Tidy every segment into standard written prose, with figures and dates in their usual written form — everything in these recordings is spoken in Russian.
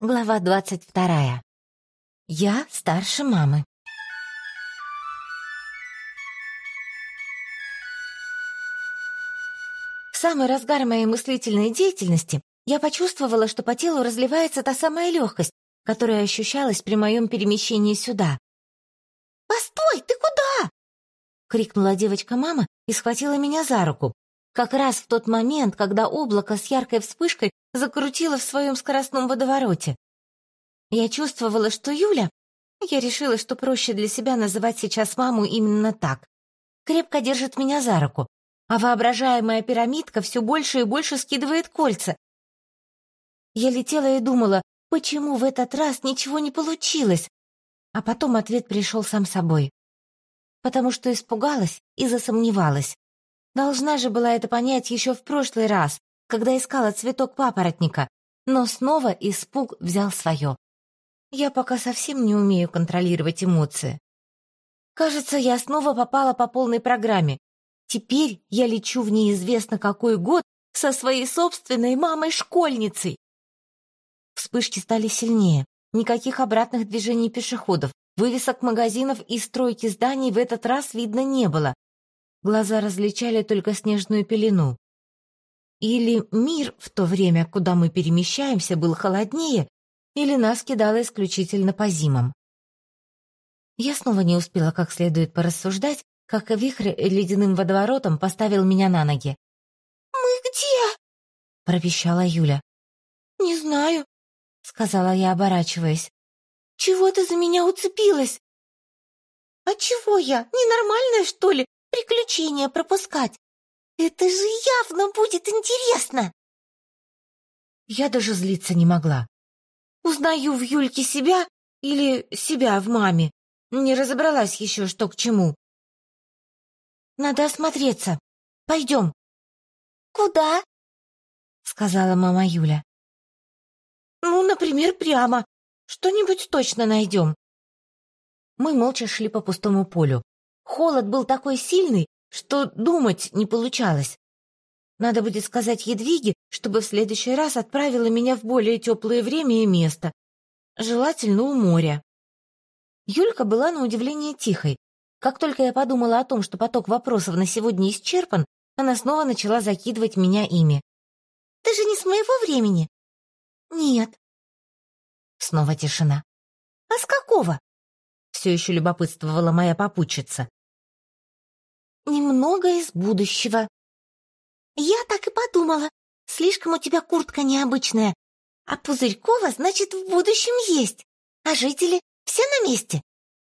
Глава 22. Я старше мамы. В самый разгар моей мыслительной деятельности я почувствовала, что по телу разливается та самая легкость, которая ощущалась при моем перемещении сюда. «Постой, ты куда?» — крикнула девочка-мама и схватила меня за руку. Как раз в тот момент, когда облако с яркой вспышкой закрутило в своем скоростном водовороте. Я чувствовала, что Юля, я решила, что проще для себя называть сейчас маму именно так, крепко держит меня за руку, а воображаемая пирамидка все больше и больше скидывает кольца. Я летела и думала, почему в этот раз ничего не получилось, а потом ответ пришел сам собой. Потому что испугалась и засомневалась. Должна же была это понять еще в прошлый раз, когда искала цветок папоротника, но снова испуг взял свое. Я пока совсем не умею контролировать эмоции. Кажется, я снова попала по полной программе. Теперь я лечу в неизвестно какой год со своей собственной мамой-школьницей. Вспышки стали сильнее. Никаких обратных движений пешеходов, вывесок магазинов и стройки зданий в этот раз видно не было. Глаза различали только снежную пелену. Или мир в то время, куда мы перемещаемся, был холоднее, или нас кидало исключительно по зимам. Я снова не успела как следует порассуждать, как вихрь ледяным водоворотом поставил меня на ноги. «Мы где?» — пропищала Юля. «Не знаю», — сказала я, оборачиваясь. «Чего ты за меня уцепилась?» «А чего я? Ненормальная, что ли, приключения пропускать? Это же явно будет интересно!» Я даже злиться не могла. Узнаю в Юльке себя или себя в маме. Не разобралась еще, что к чему. «Надо осмотреться. Пойдем». «Куда?» — сказала мама Юля. «Ну, например, прямо. Что-нибудь точно найдем». Мы молча шли по пустому полю. Холод был такой сильный, что думать не получалось. Надо будет сказать Едвиге, чтобы в следующий раз отправила меня в более теплое время и место, желательно у моря. Юлька была на удивление тихой. Как только я подумала о том, что поток вопросов на сегодня исчерпан, она снова начала закидывать меня ими. «Ты же не с моего времени?» «Нет». Снова тишина. «А с какого?» Все еще любопытствовала моя попутчица. «Немного из будущего». «Я так и подумала. Слишком у тебя куртка необычная. А Пузырькова, значит, в будущем есть. А жители все на месте?»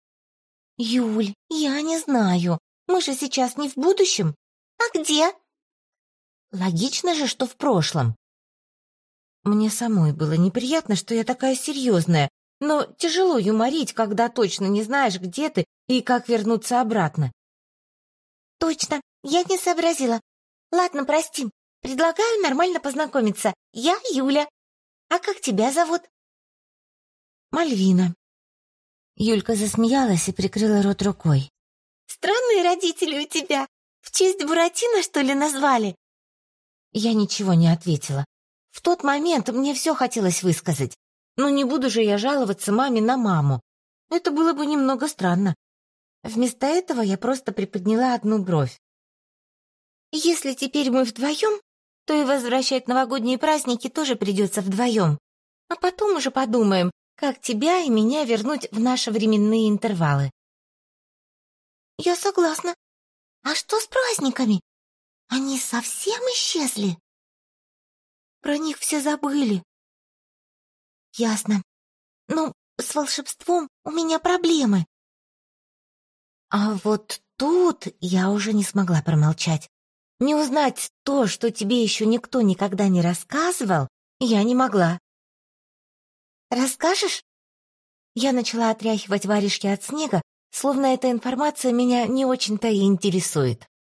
«Юль, я не знаю. Мы же сейчас не в будущем. А где?» «Логично же, что в прошлом». Мне самой было неприятно, что я такая серьезная, но тяжело юморить, когда точно не знаешь, где ты и как вернуться обратно. «Точно, я не сообразила. Ладно, прости. Предлагаю нормально познакомиться. Я Юля. А как тебя зовут?» «Мальвина». Юлька засмеялась и прикрыла рот рукой. «Странные родители у тебя. В честь Буратино, что ли, назвали?» Я ничего не ответила. В тот момент мне все хотелось высказать. Но не буду же я жаловаться маме на маму. Это было бы немного странно. Вместо этого я просто приподняла одну бровь. «Если теперь мы вдвоем, то и возвращать новогодние праздники тоже придется вдвоем. А потом уже подумаем, как тебя и меня вернуть в наши временные интервалы». «Я согласна. А что с праздниками? Они совсем исчезли?» «Про них все забыли». «Ясно. Ну, с волшебством у меня проблемы». А вот тут я уже не смогла промолчать. Не узнать то, что тебе еще никто никогда не рассказывал, я не могла. «Расскажешь?» Я начала отряхивать варежки от снега, словно эта информация меня не очень-то и интересует.